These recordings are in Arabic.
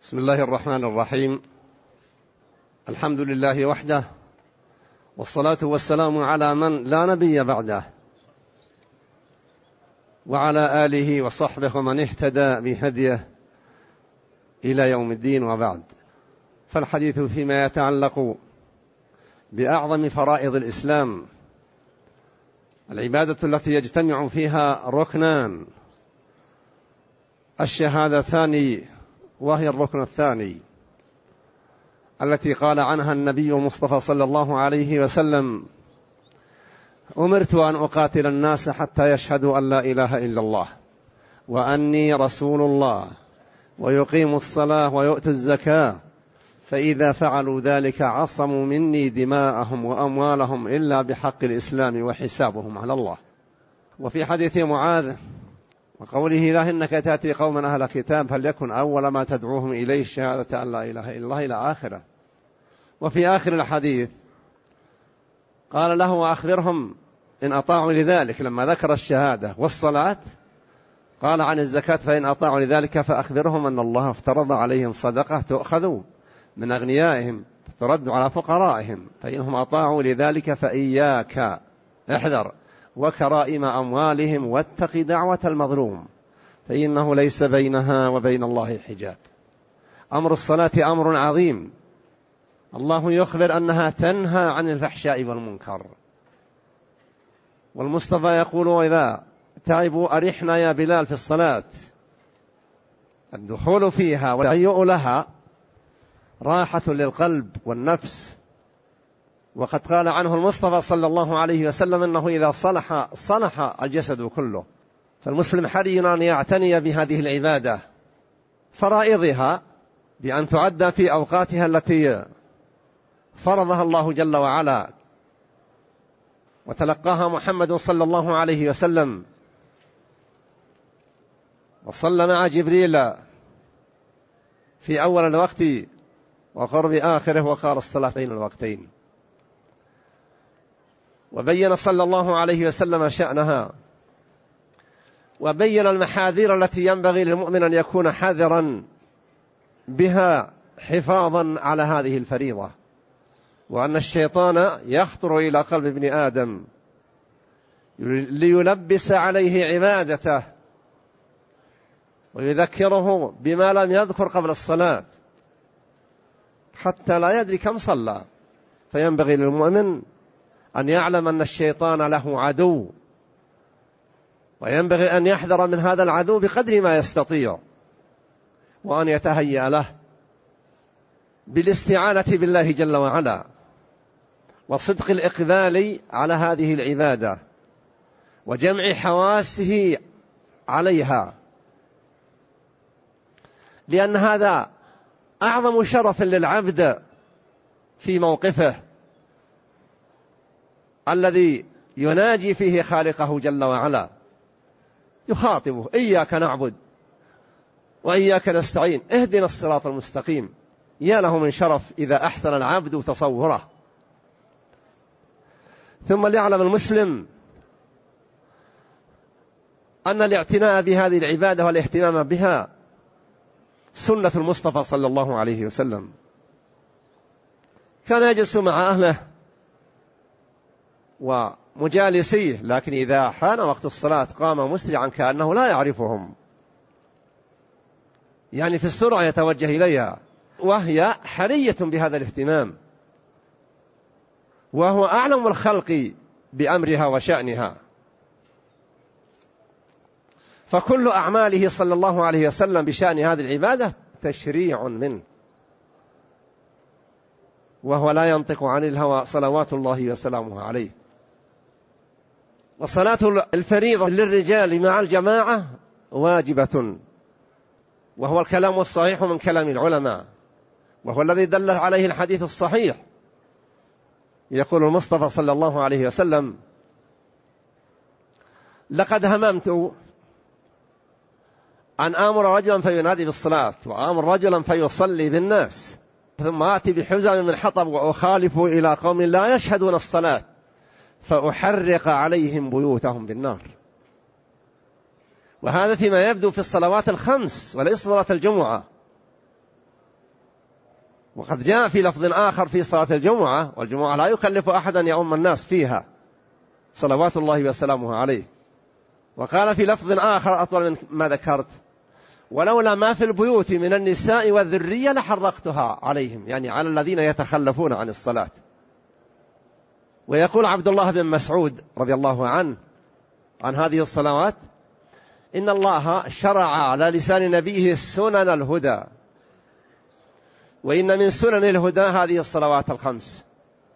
بسم الله الرحمن الرحيم. الحمد لله وحده، والصلاة والسلام على من لا نبي بعده، وعلى آله وصحبه ومن اهتدى بهديه إلى يوم الدين، وبعد. فالحديث فيما يتعلق بأعظم فرائض الإسلام، العبادة التي يجتمع فيها ركنان: الشهادتان، وهي الركن الثاني، التي قال عنها النبي المصطفى صلى الله عليه وسلم: أمرت أن أقاتل الناس حتى يشهدوا أن لا إله إلا الله وأني رسول الله ويقيموا الصلاة ويؤتوا الزكاة، فإذا فعلوا ذلك عصموا مني دماءهم وأموالهم إلا بحق الإسلام وحسابهم على الله. وفي حديث معاذ وقوله: لا إنك تأتي قوما أهل كتاب فليكن أول ما تدعوهم إليه الشهادة أن لا إله إلا الله، إلى آخره. وفي آخر الحديث قال له: وأخبرهم إن أطاعوا لذلك، لما ذكر الشهادة والصلاة قال عن الزكاة: فإن أطاعوا لذلك فأخبرهم أن الله افترض عليهم صدقة تؤخذ من أغنيائهم ترد على فقرائهم، فإنهم أطاعوا لذلك فإياك، احذر، وكرائم أموالهم واتق دعوة المظلوم فإنه ليس بينها وبين الله حجاب. أمر الصلاة أمر عظيم، الله يخبر أنها تنهى عن الفحشاء والمنكر، والمصطفى يقول: وإذا تعبوا أرحنا يا بلال في الصلاة. الدخول فيها والتهيؤ لها راحة للقلب والنفس، وقد قال عنه المصطفى صلى الله عليه وسلم أنه إذا صلح الجسد كله. فالمسلم حري أن يعتني بهذه العبادة، فرائضها بأن تعدى في أوقاتها التي فرضها الله جل وعلا وتلقاها محمد صلى الله عليه وسلم، وصلى مع جبريل في أول الوقت وقرب آخره، وقال الصلاة بين الوقتين، وبين صلى الله عليه وسلم شأنها، وبين المحاذير التي ينبغي للمؤمن أن يكون حذرا بها حفاظا على هذه الفريضة، وأن الشيطان يخطر إلى قلب ابن آدم ليلبس عليه عبادته ويذكره بما لم يذكر قبل الصلاة حتى لا يدري كم صلى. فينبغي للمؤمن أن يعلم أن الشيطان له عدو، وينبغي أن يحذر من هذا العدو بقدر ما يستطيع، وأن يتهيأ له بالاستعانة بالله جل وعلا، وصدق الإقبال على هذه العبادة، وجمع حواسه عليها، لأن هذا أعظم شرف للعبد في موقفه الذي يناجي فيه خالقه جل وعلا، يخاطبه: إياك نعبد وإياك نستعين اهدنا الصراط المستقيم. يا له من شرف إذا أحسن العبد تصوره. ثم ليعلم المسلم أن الاعتناء بهذه العبادة والاهتمام بها سنة المصطفى صلى الله عليه وسلم. كان يجلس مع أهله ومجالسيه، لكن إذا حان وقت الصلاة قام مسرعا كأنه لا يعرفهم، يعني في السرعة يتوجه إليها، وهي حرية بهذا الاهتمام، وهو أعلم الخلق بأمرها وشأنها. فكل أعماله صلى الله عليه وسلم بشأن هذه العبادة تشريع منه، وهو لا ينطق عن الهوى صلوات الله وسلامه عليه. وصلاة الفريضة للرجال مع الجماعة واجبة، وهو الكلام الصحيح من كلام العلماء، وهو الذي دل عليه الحديث الصحيح. يقول المصطفى صلى الله عليه وسلم: لقد هممت أن آمر رجلا فينادي بالصلاة، وآمر رجلا فيصلي بالناس، ثم آتي بحزم من حطب وأخالف إلى قوم لا يشهدون الصلاة فأحرق عليهم بيوتهم بالنار. وهذا فيما يبدو في الصلوات الخمس وليس صلاة الجمعة. وقد جاء في لفظ آخر في صلاة الجمعة: والجمعة لا يكلف أحدا يؤم الناس فيها صلوات الله وسلامه عليه. وقال في لفظ آخر أطول من ما ذكرت: ولولا ما في البيوت من النساء والذرية لحرقتها عليهم، يعني على الذين يتخلفون عن الصلاة. ويقول عبد الله بن مسعود رضي الله عنه عن هذه الصلوات: إن الله شرع على لسان نبيه سنن الهدى، وإن من سنن الهدى هذه الصلوات الخمس،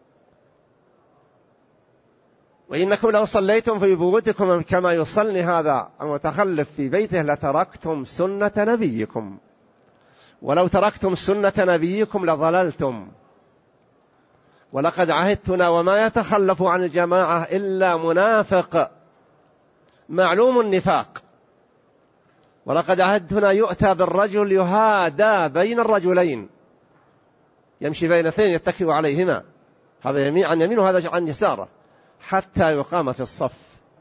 وإنكم لو صليتم في بيوتكم كما يصلي هذا المتخلف في بيته لتركتم سنة نبيكم، ولو تركتم سنة نبيكم لضللتم. ولقد عهدتنا وما يتخلف عن الجماعة إلا منافق معلوم النفاق. ولقد عهدتنا يؤتى بالرجل يهادى بين الرجلين، يمشي بين اثنين يتكئ عليهما، هذا يمين عن يمينه وهذا عن يساره، حتى يقام في الصف.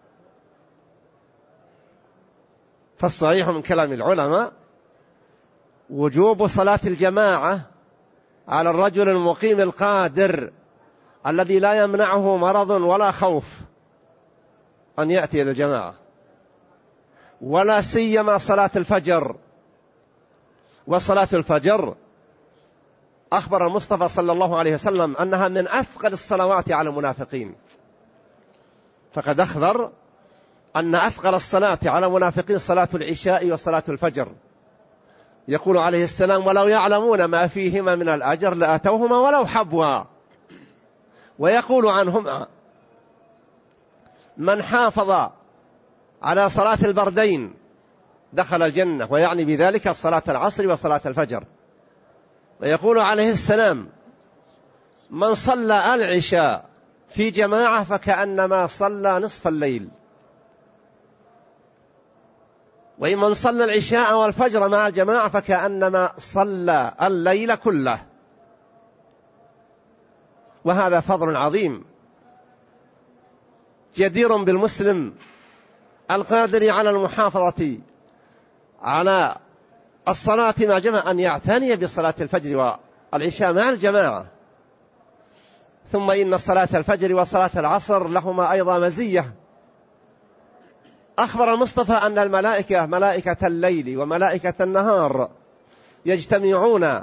فالصحيح من كلام العلماء وجوب صلاة الجماعة على الرجل المقيم القادر الذي لا يمنعه مرض ولا خوف أن يأتي إلى الجماعة، ولا سيما صلاة الفجر. وصلاة الفجر أخبر المصطفى صلى الله عليه وسلم أنها من أثقل الصلوات على المنافقين، فقد أخبر أن أثقل الصلاة على المنافقين صلاة العشاء وصلاة الفجر. يقول عليه السلام: ولو يعلمون ما فيهما من الأجر لأتوهما ولو حبوا. ويقول عنهما: من حافظ على صلاة البردين دخل الجنة، ويعني بذلك صلاة العصر وصلاة الفجر. ويقول عليه السلام: من صلى العشاء في جماعة فكأنما صلى نصف الليل، ومن صلى العشاء والفجر مع الجماعة فكأنما صلى الليل كله. وهذا فضل عظيم جدير بالمسلم القادر على المحافظة على الصلاة مع جماعة أن يعتني بصلاة الفجر والعشاء مع الجماعة. ثم إن صلاة الفجر وصلاة العصر لهما أيضا مزية. أخبر المصطفى أن الملائكة، ملائكة الليل وملائكة النهار، يجتمعون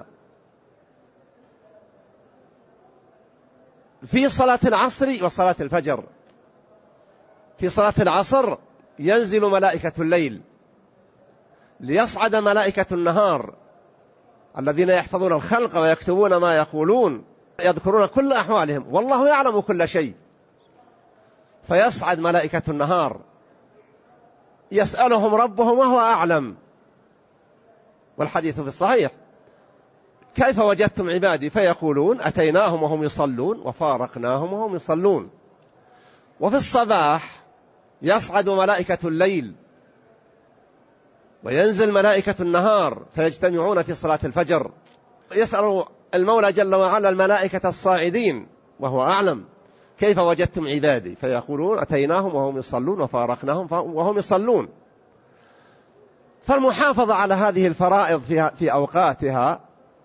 في صلاة العصر وصلاة الفجر. في صلاة العصر ينزل ملائكة الليل ليصعد ملائكة النهار الذين يحفظون الخلق ويكتبون ما يقولون، يذكرون كل أحوالهم، والله يعلم كل شيء. فيصعد ملائكة النهار يسألهم ربهم وهو أعلم. والحديث في الصحيح: كيف وجدتم عبادي؟ فيقولون: أتيناهم وهم يصلون وفارقناهم وهم يصلون. وفي الصباح يصعد ملائكة الليل وينزل ملائكة النهار فيجتمعون في صلاة الفجر. يسأل المولى جل وعلا الملائكة الصاعدين وهو أعلم: كيف وجدتم عبادي؟ فيقولون: أتيناهم وهم يصلون وفارقناهم وهم يصلون. فالمحافظة على هذه الفرائض في أوقاتها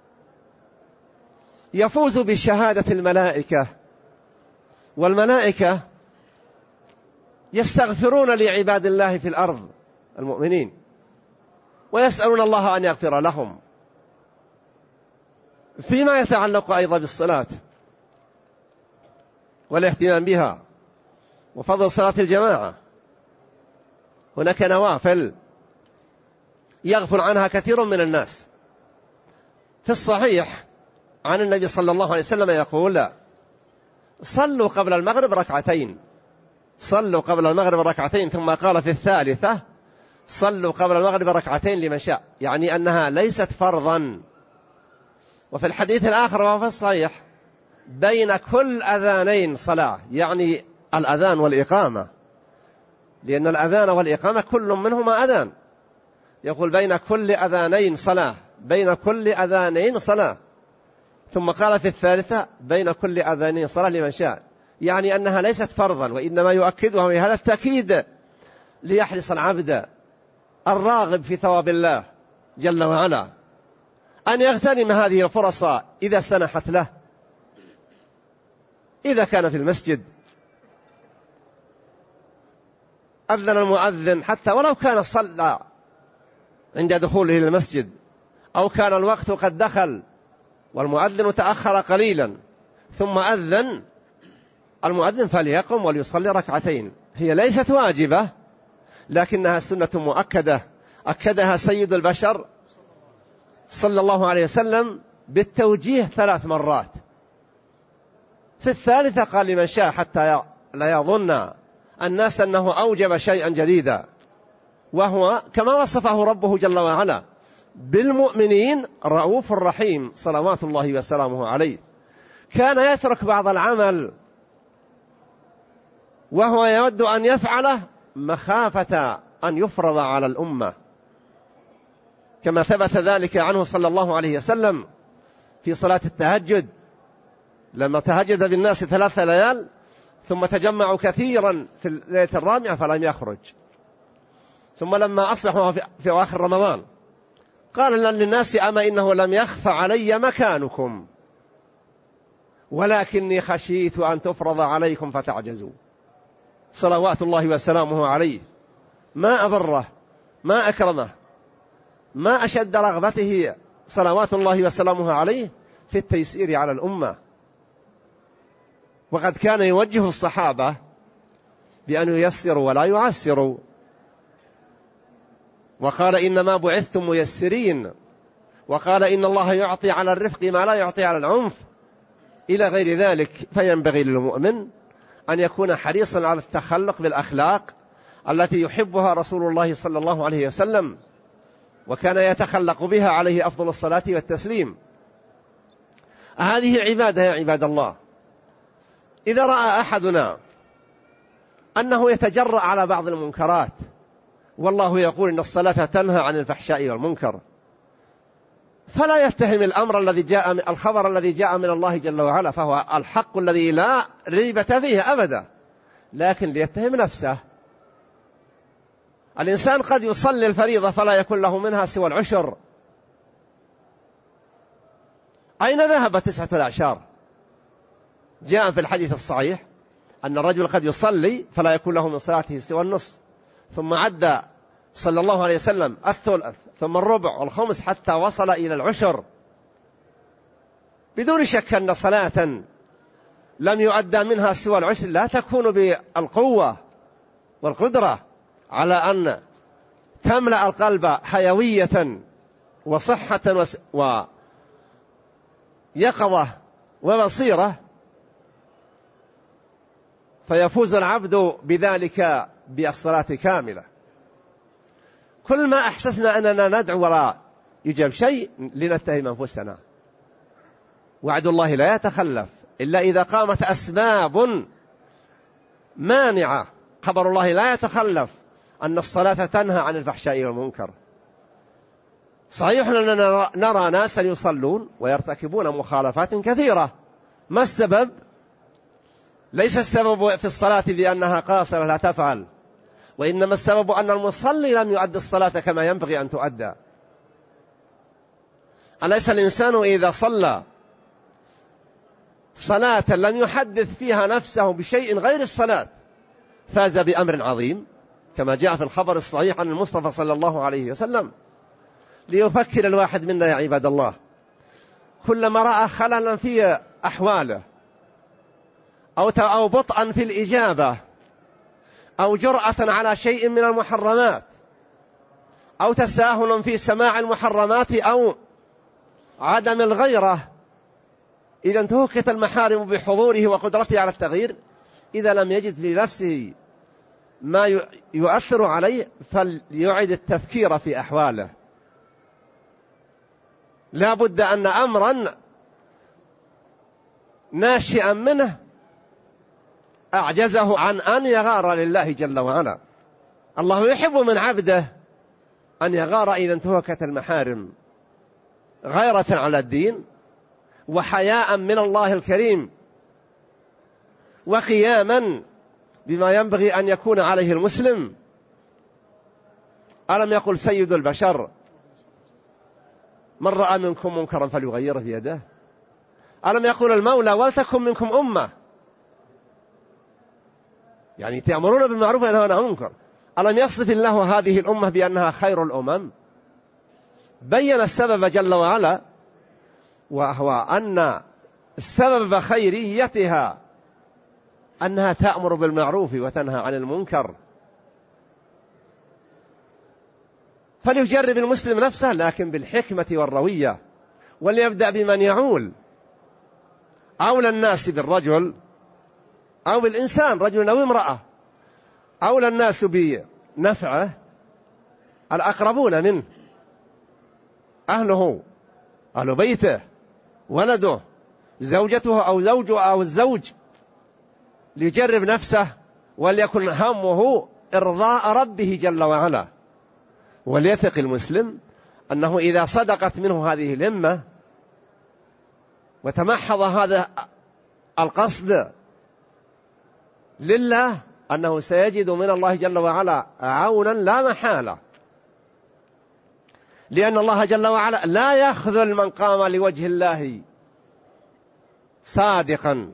يفوز بشهادة الملائكة، والملائكة يستغفرون لعباد الله في الأرض المؤمنين ويسألون الله أن يغفر لهم. فيما يتعلق أيضا بالصلاة والاهتمام بها وفضل صلاة الجماعة، هناك نوافل يغفل عنها كثير من الناس. في الصحيح عن النبي صلى الله عليه وسلم يقول: صلوا قبل المغرب ركعتين، صلوا قبل المغرب ركعتين. ثم قال في الثالثة: صلوا قبل المغرب ركعتين لمن شاء، يعني أنها ليست فرضا. وفي الحديث الآخر وهو في الصحيح: بين كل أذانين صلاة، يعني الأذان والإقامة، لأن الأذان والإقامة كل منهما أذان. يقول: بين كل أذانين صلاة، بين كل أذانين صلاة. ثم قال في الثالثة: بين كل أذانين صلاة لمن شاء، يعني أنها ليست فرضا، وإنما يؤكدها بهذا التأكيد ليحرص العبد الراغب في ثواب الله جل وعلا أن يغتنم هذه الفرص إذا سنحت له. إذا كان في المسجد أذن المؤذن حتى ولو كان صلى عند دخوله إلى المسجد، أو كان الوقت قد دخل والمؤذن تأخر قليلا ثم أذن المؤذن، فليقم وليصلي ركعتين. هي ليست واجبة لكنها سنة مؤكدة أكدها سيد البشر صلى الله عليه وسلم بالتوجيه 3 مرات. في الثالثة قال لمن شاء حتى لا يظن الناس أنه أوجب شيئا جديدا، وهو كما وصفه ربه جل وعلا بالمؤمنين رؤوف رحيم صلوات الله وسلامه عليه. كان يترك بعض العمل وهو يود أن يفعله مخافة أن يفرض على الأمة، كما ثبت ذلك عنه صلى الله عليه وسلم في صلاة التهجد لما تهجد بالناس 3 ليال ثم تجمعوا كثيرا في الليلة الرابعة فلم يخرج، ثم لما أصبحوا في آخر رمضان قال للناس أما إنه لم يخف علي مكانكم ولكني خشيت أن تفرض عليكم فتعجزوا. صلوات الله وسلامه عليه، ما أبره ما أكرمه ما أشد رغبته صلوات الله وسلامه عليه في التيسير على الأمة. وقد كان يوجه الصحابة بأن ييسروا ولا يعسروا، وقال إنما بعثتم ميسرين، وقال إن الله يعطي على الرفق ما لا يعطي على العنف إلى غير ذلك. فينبغي للمؤمن أن يكون حريصا على التخلق بالأخلاق التي يحبها رسول الله صلى الله عليه وسلم وكان يتخلق بها عليه أفضل الصلاة والتسليم. هذه العبادة يا عباد الله، إذا رأى أحدنا أنه يتجرأ على بعض المنكرات، والله يقول إن الصلاة تنهى عن الفحشاء والمنكر، فلا يتهم الخبر الذي جاء من الله جل وعلا، فهو الحق الذي لا ريبة فيه أبدا، لكن ليتهم نفسه. الإنسان قد يصلي الفريضة فلا يكون له منها سوى العشر. أين ذهب 9 الأعشار؟ جاء في الحديث الصحيح أن الرجل قد يصلي فلا يكون له من صلاته سوى النصف، ثم عد صلى الله عليه وسلم الثلث ثم الربع والخمس حتى وصل إلى العشر، بدون شك أن صلاة لم يؤدى منها سوى العشر لا تكون بالقوة والقدرة على أن تملأ القلب حيوية وصحة ويقظة وبصيرة، فيفوز العبد بذلك بالصلاة كاملة. كل ما أحسسنا أننا ندعو ولا يجب شيء لنتهم أنفسنا. وعد الله لا يتخلف إلا إذا قامت أسباب مانعة. خبر الله لا يتخلف أن الصلاة تنهى عن الفحشاء والمنكر. صحيح أننا نرى ناسا يصلون ويرتكبون مخالفات كثيرة. ما السبب؟ ليس السبب في الصلاة بأنها قاصرة لا تفعل، وإنما السبب أن المصلي لم يؤدي الصلاة كما ينبغي أن تؤدى. أليس الإنسان إذا صلى صلاة لم يحدث فيها نفسه بشيء غير الصلاة فاز بأمر عظيم، كما جاء في الخبر الصحيح عن المصطفى صلى الله عليه وسلم. ليفكر الواحد منا يا عباد الله، كلما رأى خللا في أحواله أو بطئا في الإجابة أو جرأة على شيء من المحرمات أو تساهل في سماع المحرمات أو عدم الغيرة، إذا انتهكت المحارم بحضوره وقدرته على التغيير، إذا لم يجد لنفسه ما يؤثر عليه فليعيد التفكير في أحواله. لا بد أن أمرا ناشئا منه أعجزه عن أن يغار لله جل وعلا. الله يحب من عبده أن يغار إذا انتهكت المحارم غيرة على الدين وحياء من الله الكريم وقياما بما ينبغي أن يكون عليه المسلم. ألم يقل سيد البشر من رأى منكم منكرا فليغيره بيده. ألم يقول المولى ولتكن منكم أمة، يعني تأمرون بالمعروف وتنهون عن المنكر. ألم يصف الله هذه الأمة بأنها خير الأمم؟ بين السبب جل وعلا، وهو أن السبب خيريتها أنها تأمر بالمعروف وتنهى عن المنكر. فليجرب المسلم نفسه لكن بالحكمة والروية، وليبدأ بمن يعول. أولى الناس بالرجل أو بالإنسان، رجل أو امرأة، أولى الناس بنفعه الأقربون منه، أهله، أهل بيته، ولده، زوجته أو زوجه أو الزوج. ليجرب نفسه وليكن همه إرضاء ربه جل وعلا. وليثق المسلم أنه إذا صدقت منه هذه الهمة وتمحض هذا القصد لله، أنه سيجد من الله جل وعلا عونا لا محالة، لأن الله جل وعلا لا يخذل من قام لوجه الله صادقا.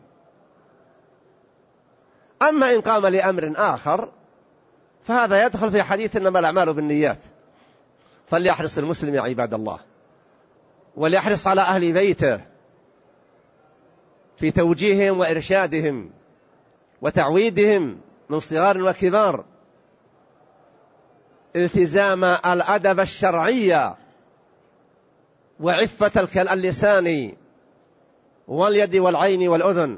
أما إن قام لأمر آخر فهذا يدخل في حديث إنما الأعمال بالنيات. فليحرص المسلم يا عباد الله، وليحرص على أهل بيته في توجيههم وإرشادهم وتعويدهم من صغار وكبار، التزام الأدب الشرعي وعفة اللسان واليد والعين والأذن.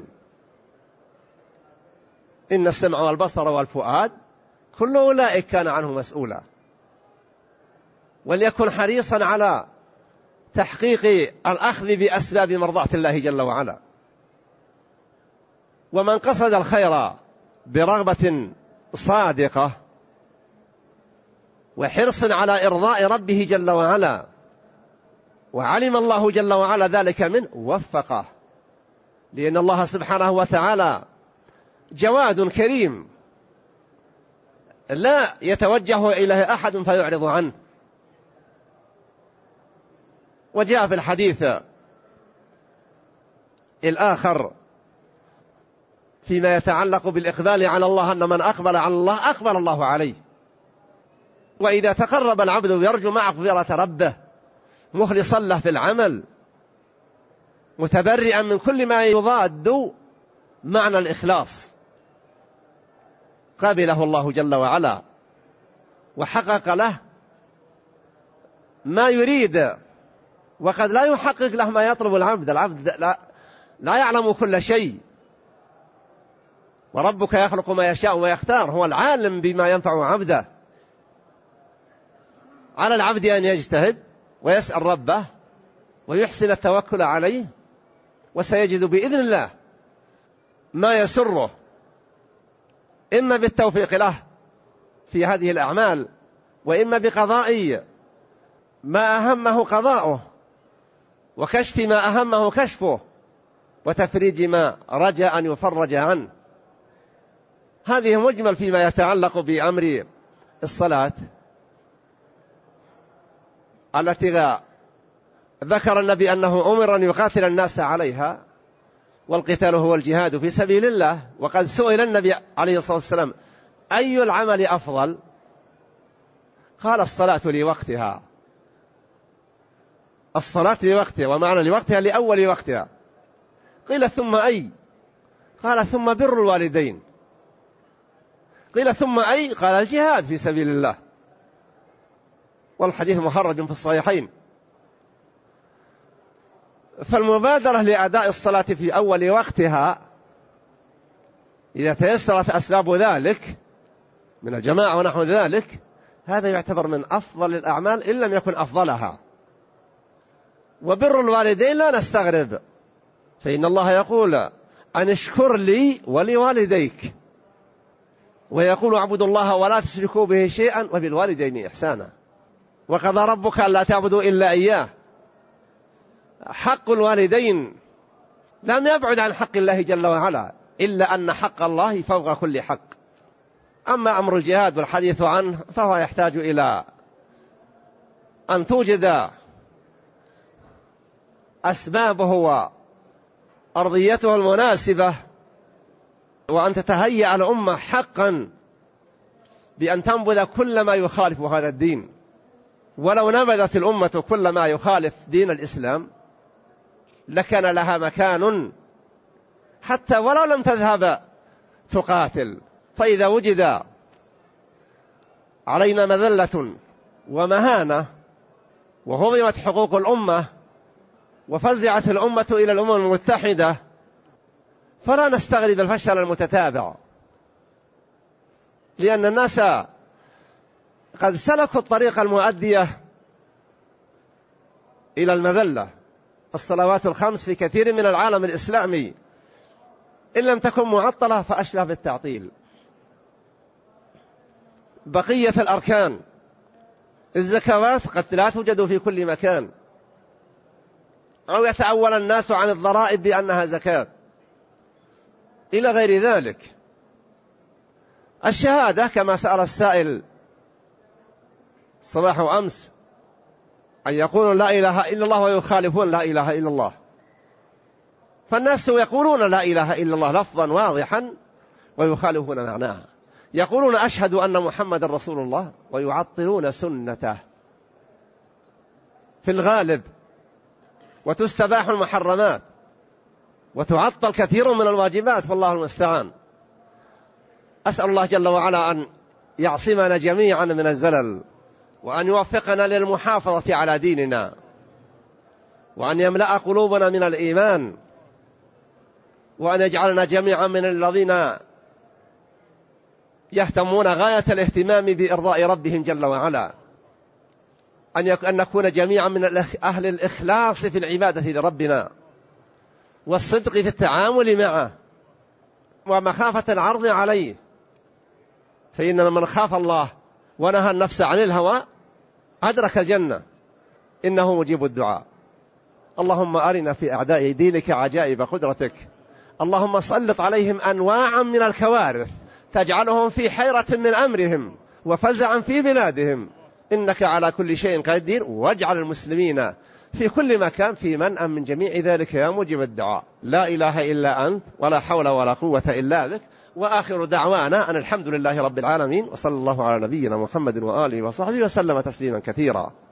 إن السمع والبصر والفؤاد كل أولئك كان عنه مسؤولا. وليكن حريصا على تحقيق الأخذ بأسباب مرضاة الله جل وعلا. ومن قصد الخير برغبة صادقة وحرص على إرضاء ربه جل وعلا وعلم الله جل وعلا ذلك منه وفقه، لأن الله سبحانه وتعالى جواد كريم لا يتوجه إليه أحد فيعرض عنه. وجاء في الحديث الآخر فيما يتعلق بالإقبال على الله أن من أقبل على الله أقبل الله عليه. وإذا تقرب العبد يرجو مغفرة ربه مخلصا له في العمل متبرئا من كل ما يضاد معنى الإخلاص قبله الله جل وعلا وحقق له ما يريد، وقد لا يحقق له ما يطلب العبد. العبد لا يعلم كل شيء، وربك يخلق ما يشاء ويختار، هو العالم بما ينفع عبده. على العبد أن يجتهد ويسأل ربه ويحسن التوكل عليه، وسيجد بإذن الله ما يسره، إما بالتوفيق له في هذه الأعمال، وإما بقضاء ما أهمه قضاؤه، وكشف ما أهمه كشفه، وتفريج ما رجى أن يفرج عنه. هذه مجمل فيما يتعلق بأمر الصلاة التي ذكر النبي أنه أمر أن يقاتل الناس عليها، والقتال هو الجهاد في سبيل الله. وقد سئل النبي عليه الصلاة والسلام أي العمل أفضل؟ قال الصلاة لوقتها. الصلاة لوقتها، ومعنى لوقتها لأول وقتها. قيل ثم أي؟ قال ثم بر الوالدين. قيل ثم أي؟ قال الجهاد في سبيل الله. والحديث مخرج في الصحيحين. فالمبادرة لأداء الصلاة في أول وقتها إذا تيسرت أسباب ذلك من الجماعة ونحو ذلك، هذا يعتبر من أفضل الأعمال إن لم يكن أفضلها. وبر الوالدين لا نستغرب، فإن الله يقول أن اشكر لي ولوالديك، ويقول اعبدوا الله ولا تشركوا به شيئا وبالوالدين إحسانا، وقضى ربك ألا تعبدوا إلا إياه. حق الوالدين لم يبعد عن حق الله جل وعلا، إلا أن حق الله فوق كل حق. أما أمر الجهاد والحديث عنه فهو يحتاج إلى أن توجد أسبابه وأرضيته المناسبة، وأن تتهيأ الأمة حقا بأن تنبذ كل ما يخالف هذا الدين. ولو نبذت الأمة كل ما يخالف دين الإسلام لكان لها مكان حتى ولو لم تذهب تقاتل. فإذا وجد علينا مذلة ومهانة وهضمت حقوق الأمة وفزعت الأمة إلى الأمم المتحدة فلا نستغرب الفشل المتتابع، لأن الناس قد سلكوا الطريق المؤدية إلى المذلة. الصلوات الخمس في كثير من العالم الإسلامي إن لم تكن معطلة فأشبه بالتعطيل. بقية الأركان، الزكوات قد لا توجد في كل مكان، أو يتأول الناس عن الضرائب بأنها زكاة إلى غير ذلك. الشهادة كما سأل السائل صباح وأمس أن يقولوا لا إله إلا الله ويخالفون لا إله إلا الله، فالناس يقولون لا إله إلا الله لفظا واضحا ويخالفون معناها. يقولون أشهد أن محمد رسول الله ويعطلون سنته في الغالب، وتستباح المحرمات وتعطل كثير من الواجبات، والله المستعان. أسأل الله جل وعلا أن يعصمنا جميعا من الزلل، وأن يوفقنا للمحافظة على ديننا، وأن يملأ قلوبنا من الإيمان، وأن يجعلنا جميعا من الذين يهتمون غاية الاهتمام بإرضاء ربهم جل وعلا، أن نكون جميعا من أهل الإخلاص في العبادة لربنا والصدق في التعامل معه ومخافة العرض عليه، فإن من خاف الله ونهى النفس عن الهوى أدرك الجنة، إنه مجيب الدعاء. اللهم أرنا في أعداء دينك عجائب قدرتك، اللهم سلط عليهم أنواعا من الكوارث تجعلهم في حيرة من أمرهم وفزعا في بلادهم، إنك على كل شيء قدير، واجعل المسلمين في كل مكان في منأى من جميع ذلك يا مجيب الدعاء. لا إله إلا أنت ولا حول ولا قوة إلا بك. وآخر دعوانا أن الحمد لله رب العالمين، وصلى الله على نبينا محمد وآله وصحبه وسلم تسليما كثيرا.